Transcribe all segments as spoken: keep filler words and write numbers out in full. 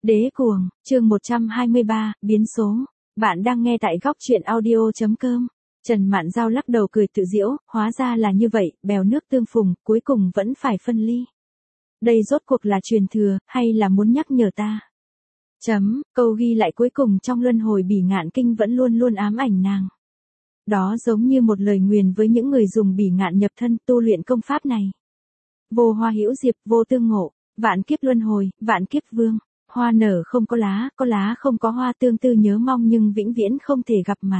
Đế cuồng, chương một trăm hai mươi ba, biến số. Bạn đang nghe tại góc truyện audio.com. Trần Mạn Giao lắc đầu cười tự giễu, hóa ra là như vậy, bèo nước tương phùng, cuối cùng vẫn phải phân ly. Đây rốt cuộc là truyền thừa, hay là muốn nhắc nhở ta? Chấm, câu ghi lại cuối cùng trong luân hồi bỉ ngạn kinh vẫn luôn luôn ám ảnh nàng. Đó giống như một lời nguyền với những người dùng bỉ ngạn nhập thân tu luyện công pháp này. Vô hoa hữu diệp, vô tương ngộ, vạn kiếp luân hồi, vạn kiếp vương. Hoa nở không có lá, có lá không có hoa, tương tư nhớ mong nhưng vĩnh viễn không thể gặp mặt.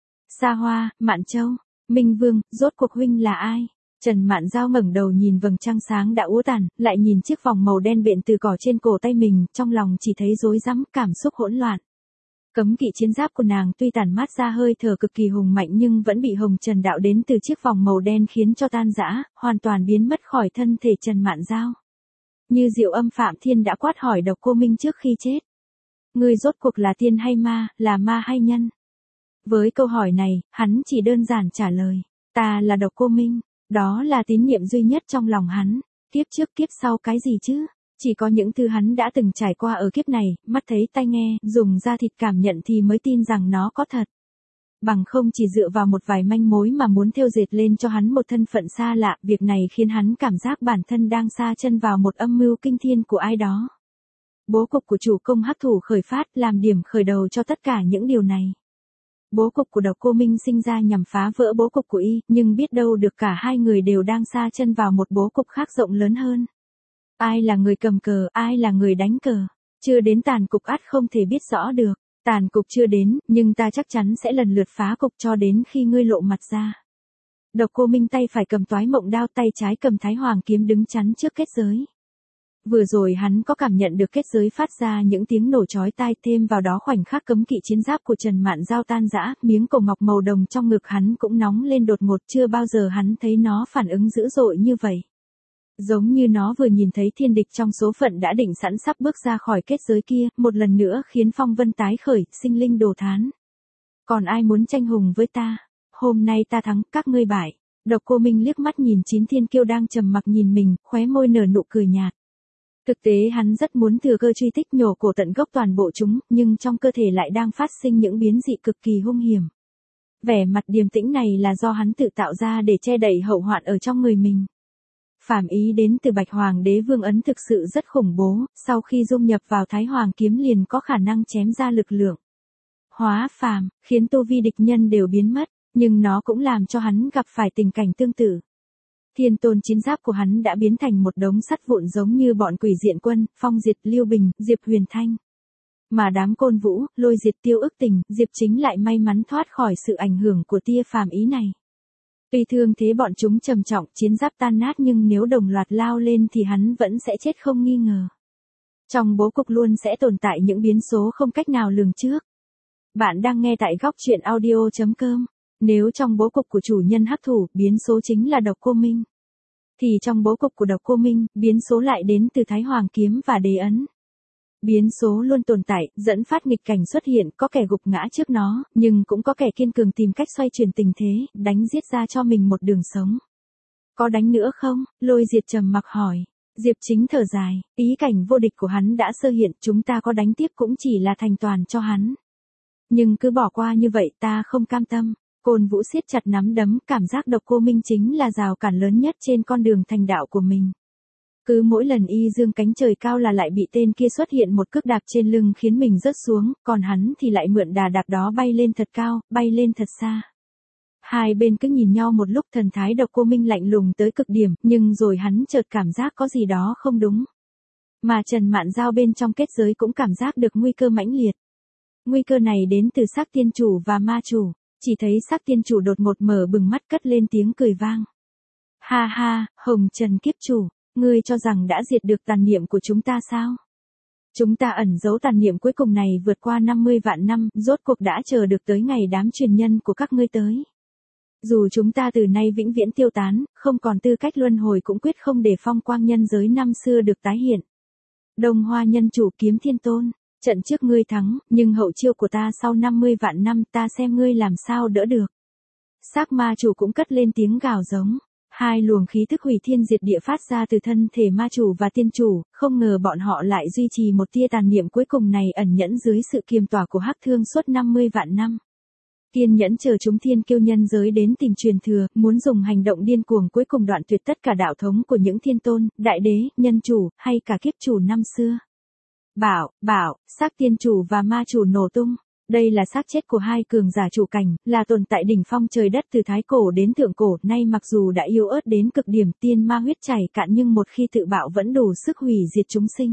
Sa Hoa, Mạn Châu, Minh Vương, rốt cuộc huynh là ai? Trần Mạn Giao ngẩng đầu nhìn vầng trăng sáng đã úa tàn, lại nhìn chiếc vòng màu đen bện từ cỏ trên cổ tay mình, trong lòng chỉ thấy rối rắm, cảm xúc hỗn loạn. Cấm kỵ chiến giáp của nàng tuy tản mát ra hơi thở cực kỳ hùng mạnh nhưng vẫn bị hồng trần đạo đến từ chiếc vòng màu đen khiến cho tan rã, hoàn toàn biến mất khỏi thân thể Trần Mạn Giao. Như Diệu Âm Phạm Thiên đã quát hỏi Độc Cô Minh trước khi chết. Ngươi rốt cuộc là tiên hay ma, là ma hay nhân? Với câu hỏi này, hắn chỉ đơn giản trả lời, ta là Độc Cô Minh, đó là tín nhiệm duy nhất trong lòng hắn, kiếp trước kiếp sau cái gì chứ? Chỉ có những thứ hắn đã từng trải qua ở kiếp này, mắt thấy tai nghe, dùng da thịt cảm nhận thì mới tin rằng nó có thật. Bằng không chỉ dựa vào một vài manh mối mà muốn thêu dệt lên cho hắn một thân phận xa lạ, việc này khiến hắn cảm giác bản thân đang sa chân vào một âm mưu kinh thiên của ai đó. Bố cục của chủ công hắc thủ khởi phát làm điểm khởi đầu cho tất cả những điều này. Bố cục của Độc Cô Minh sinh ra nhằm phá vỡ bố cục của y, nhưng biết đâu được cả hai người đều đang sa chân vào một bố cục khác rộng lớn hơn. Ai là người cầm cờ, ai là người đánh cờ, chưa đến tàn cục ắt không thể biết rõ được. Tàn cục chưa đến, nhưng ta chắc chắn sẽ lần lượt phá cục cho đến khi ngươi lộ mặt ra. Độc Cô Minh tay phải cầm toái mộng đao, tay trái cầm thái hoàng kiếm đứng chắn trước kết giới. Vừa rồi hắn có cảm nhận được kết giới phát ra những tiếng nổ chói tai, thêm vào đó khoảnh khắc cấm kỵ chiến giáp của Trần Mạn Giao tan rã, miếng cổ ngọc màu đồng trong ngực hắn cũng nóng lên đột ngột, chưa bao giờ hắn thấy nó phản ứng dữ dội như vậy. Giống như nó vừa nhìn thấy thiên địch trong số phận đã định sẵn sắp bước ra khỏi kết giới kia, một lần nữa khiến phong vân tái khởi, sinh linh đồ thán. Còn ai muốn tranh hùng với ta? Hôm nay ta thắng, các ngươi bại. Độc Cô Minh liếc mắt nhìn chín thiên kiêu đang trầm mặc nhìn mình, khóe môi nở nụ cười nhạt. Thực tế hắn rất muốn thừa cơ truy tích nhổ cổ tận gốc toàn bộ chúng, nhưng trong cơ thể lại đang phát sinh những biến dị cực kỳ hung hiểm. Vẻ mặt điềm tĩnh này là do hắn tự tạo ra để che đậy hậu hoạn ở trong người mình. Phàm ý đến từ Bạch Hoàng Đế Vương ấn thực sự rất khủng bố, sau khi dung nhập vào Thái Hoàng kiếm liền có khả năng chém ra lực lượng. Hóa phàm, khiến tu vi địch nhân đều biến mất, nhưng nó cũng làm cho hắn gặp phải tình cảnh tương tự. Thiên tôn chiến giáp của hắn đã biến thành một đống sắt vụn giống như bọn Quỷ Diện Quân, Phong Diệt, Lưu Bình, Diệp Huyền Thanh. Mà đám Côn Vũ, Lôi Diệt, Tiêu Ức Tình, Diệp Chính lại may mắn thoát khỏi sự ảnh hưởng của tia phàm ý này. Tuy thương thế bọn chúng trầm trọng, chiến giáp tan nát nhưng nếu đồng loạt lao lên thì hắn vẫn sẽ chết không nghi ngờ. Trong bố cục luôn sẽ tồn tại những biến số không cách nào lường trước. Bạn đang nghe tại góc truyện audio.com. Nếu trong bố cục của chủ nhân hắc thủ, biến số chính là Độc Cô Minh, thì trong bố cục của Độc Cô Minh, biến số lại đến từ Thái Hoàng kiếm và đế ấn. Biến số luôn tồn tại, dẫn phát nghịch cảnh xuất hiện, có kẻ gục ngã trước nó, nhưng cũng có kẻ kiên cường tìm cách xoay chuyển tình thế, đánh giết ra cho mình một đường sống. Có đánh nữa không? Lôi Diệt trầm mặc hỏi. Diệp Chính thở dài, ý cảnh vô địch của hắn đã sơ hiện, chúng ta có đánh tiếp cũng chỉ là thành toàn cho hắn. Nhưng cứ bỏ qua như vậy ta không cam tâm. Côn Vũ siết chặt nắm đấm, cảm giác Độc Cô Minh chính là rào cản lớn nhất trên con đường thành đạo của mình. Cứ mỗi lần y dương cánh trời cao là lại bị tên kia xuất hiện một cước đạp trên lưng khiến mình rớt xuống, còn hắn thì lại mượn đà đạp đó bay lên thật cao, bay lên thật xa. Hai bên cứ nhìn nhau một lúc, thần thái Độc Cô Minh lạnh lùng tới cực điểm, nhưng rồi hắn chợt cảm giác có gì đó không đúng. Mà Trần Mạn Giao bên trong kết giới cũng cảm giác được nguy cơ mãnh liệt. Nguy cơ này đến từ xác tiên chủ và ma chủ. Chỉ thấy xác tiên chủ đột ngột mở bừng mắt cất lên tiếng cười vang. Ha ha, Hồng Trần kiếp chủ, ngươi cho rằng đã diệt được tàn niệm của chúng ta sao? Chúng ta ẩn giấu tàn niệm cuối cùng này vượt qua năm mươi vạn năm, rốt cuộc đã chờ được tới ngày đám truyền nhân của các ngươi tới. Dù chúng ta từ nay vĩnh viễn tiêu tán, không còn tư cách luân hồi cũng quyết không để phong quang nhân giới năm xưa được tái hiện. Đông Hoa nhân chủ Kiếm Thiên Tôn. Trận trước ngươi thắng, nhưng hậu chiêu của ta sau năm mươi vạn năm ta xem ngươi làm sao đỡ được. Xác ma chủ cũng cất lên tiếng gào giống. Hai luồng khí tức hủy thiên diệt địa phát ra từ thân thể ma chủ và tiên chủ, không ngờ bọn họ lại duy trì một tia tàn niệm cuối cùng này ẩn nhẫn dưới sự kiềm tỏa của Hắc Thương suốt năm mươi vạn năm. Kiên nhẫn chờ chúng thiên kiêu nhân giới đến tìm truyền thừa, muốn dùng hành động điên cuồng cuối cùng đoạn tuyệt tất cả đạo thống của những thiên tôn, đại đế, nhân chủ, hay cả kiếp chủ năm xưa. Bảo, bảo, xác tiên chủ và ma chủ nổ tung. Đây là xác chết của hai cường giả chủ cảnh, là tồn tại đỉnh phong trời đất từ thái cổ đến thượng cổ, nay mặc dù đã yếu ớt đến cực điểm, tiên ma huyết chảy cạn nhưng một khi tự bạo vẫn đủ sức hủy diệt chúng sinh.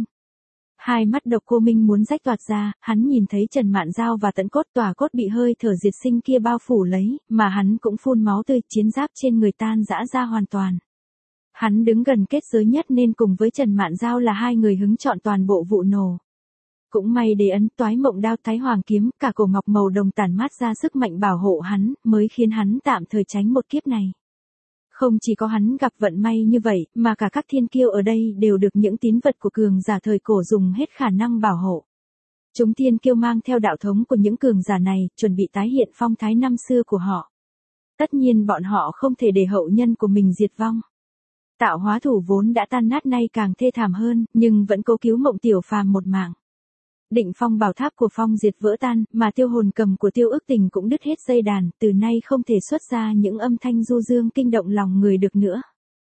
Hai mắt Độc Cô Minh muốn rách toạc ra, hắn nhìn thấy Trần Mạn Dao và tận cốt tòa cốt bị hơi thở diệt sinh kia bao phủ lấy, mà hắn cũng phun máu tươi, chiến giáp trên người tan rã ra hoàn toàn. Hắn đứng gần kết giới nhất nên cùng với Trần Mạn Dao là hai người hứng chọn toàn bộ vụ nổ. Cũng may đế ấn toái mộng đao thái hoàng kiếm, cả cổ ngọc màu đồng tản mát ra sức mạnh bảo hộ hắn, mới khiến hắn tạm thời tránh một kiếp này. Không chỉ có hắn gặp vận may như vậy, mà cả các thiên kiêu ở đây đều được những tín vật của cường giả thời cổ dùng hết khả năng bảo hộ. Chúng thiên kiêu mang theo đạo thống của những cường giả này, chuẩn bị tái hiện phong thái năm xưa của họ. Tất nhiên bọn họ không thể để hậu nhân của mình diệt vong. Tạo hóa thủ vốn đã tan nát nay càng thê thảm hơn, nhưng vẫn cố cứu Mộng Tiểu Phàm một mạng. Định phong bảo tháp của Phong diệt vỡ tan, mà tiêu hồn cầm của Tiêu Ức Tình cũng đứt hết dây đàn, từ nay không thể xuất ra những âm thanh du dương kinh động lòng người được nữa.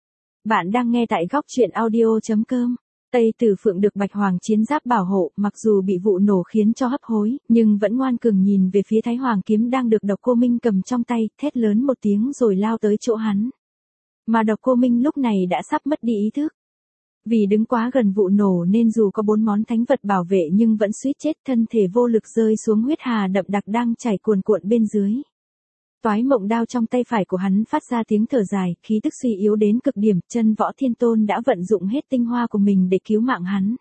Bạn đang nghe tại góc truyện audio chấm com. Tây Tử Phượng được Bạch Hoàng chiến giáp bảo hộ, mặc dù bị vụ nổ khiến cho hấp hối, nhưng vẫn ngoan cường nhìn về phía Thái Hoàng kiếm đang được Độc Cô Minh cầm trong tay, thét lớn một tiếng rồi lao tới chỗ hắn. Mà Độc Cô Minh lúc này đã sắp mất đi ý thức. Vì đứng quá gần vụ nổ nên dù có bốn món thánh vật bảo vệ nhưng vẫn suýt chết, thân thể vô lực rơi xuống huyết hà đậm đặc đang chảy cuồn cuộn bên dưới. Toái mộng đao trong tay phải của hắn phát ra tiếng thở dài, khí tức suy yếu đến cực điểm, chân võ thiên tôn đã vận dụng hết tinh hoa của mình để cứu mạng hắn.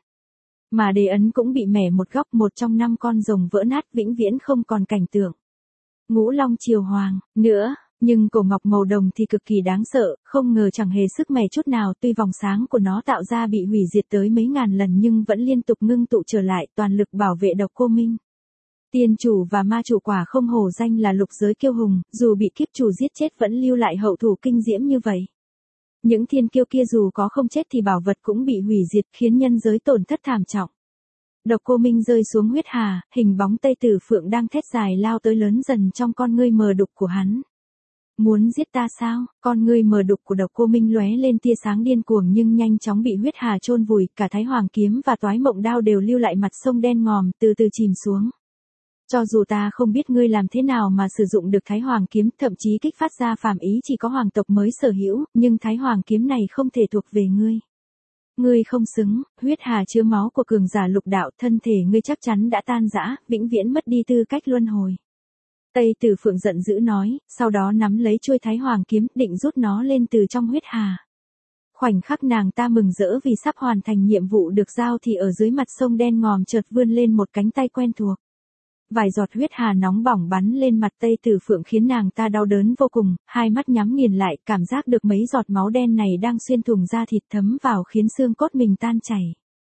Mà đế ấn cũng bị mẻ một góc, một trong năm con rồng vỡ nát, vĩnh viễn không còn cảnh tượng. Ngũ Long Triều Hoàng, nữa. Nhưng cổ ngọc màu đồng thì cực kỳ đáng sợ, không ngờ chẳng hề sức mẻ chút nào, tuy vòng sáng của nó tạo ra bị hủy diệt tới mấy ngàn lần nhưng vẫn liên tục ngưng tụ trở lại, toàn lực bảo vệ Độc Cô Minh. Tiên chủ và ma chủ quả không hổ danh là lục giới kiêu hùng, dù bị kiếp chủ giết chết vẫn lưu lại hậu thủ kinh diễm như vậy. Những thiên kiêu kia dù có không chết thì bảo vật cũng bị hủy diệt, khiến nhân giới tổn thất thảm trọng. Độc Cô Minh rơi xuống huyết hà, hình bóng Tây Tử Phượng đang thét dài lao tới lớn dần trong con ngươi mờ đục của hắn. Muốn giết ta sao? Con ngươi mờ đục của Độc Cô Minh lóe lên tia sáng điên cuồng nhưng nhanh chóng bị huyết hà chôn vùi, cả Thái Hoàng kiếm và Toái Mộng đao đều lưu lại mặt sông đen ngòm, từ từ chìm xuống. Cho dù ta không biết ngươi làm thế nào mà sử dụng được Thái Hoàng kiếm, thậm chí kích phát ra phàm ý chỉ có hoàng tộc mới sở hữu, nhưng Thái Hoàng kiếm này không thể thuộc về ngươi. Ngươi không xứng, huyết hà chứa máu của cường giả lục đạo, thân thể ngươi chắc chắn đã tan rã, vĩnh viễn mất đi tư cách luân hồi. Tây Tử Phượng giận dữ nói, sau đó nắm lấy chuôi Thái Hoàng kiếm, định rút nó lên từ trong huyết hà. Khoảnh khắc nàng ta mừng rỡ vì sắp hoàn thành nhiệm vụ được giao thì ở dưới mặt sông đen ngòm chợt vươn lên một cánh tay quen thuộc. Vài giọt huyết hà nóng bỏng bắn lên mặt Tây Tử Phượng khiến nàng ta đau đớn vô cùng, hai mắt nhắm nghiền lại, cảm giác được mấy giọt máu đen này đang xuyên thủng da thịt thấm vào khiến xương cốt mình tan chảy.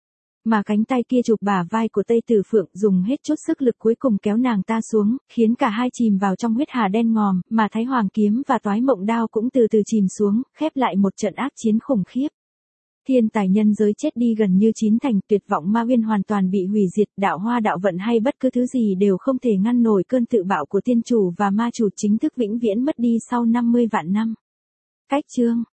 Mà cánh tay kia chụp bả vai của Tây Tử Phượng, dùng hết chút sức lực cuối cùng kéo nàng ta xuống, khiến cả hai chìm vào trong huyết hà đen ngòm, mà Thái Hoàng kiếm và Toái Mộng đao cũng từ từ chìm xuống, khép lại một trận ác chiến khủng khiếp. Thiên tài nhân giới chết đi gần như chín thành, tuyệt vọng ma uyên hoàn toàn bị hủy diệt, đạo hoa đạo vận hay bất cứ thứ gì đều không thể ngăn nổi cơn tự bạo của tiên chủ và ma chủ, chính thức vĩnh viễn mất đi sau năm mươi vạn năm. Cách chương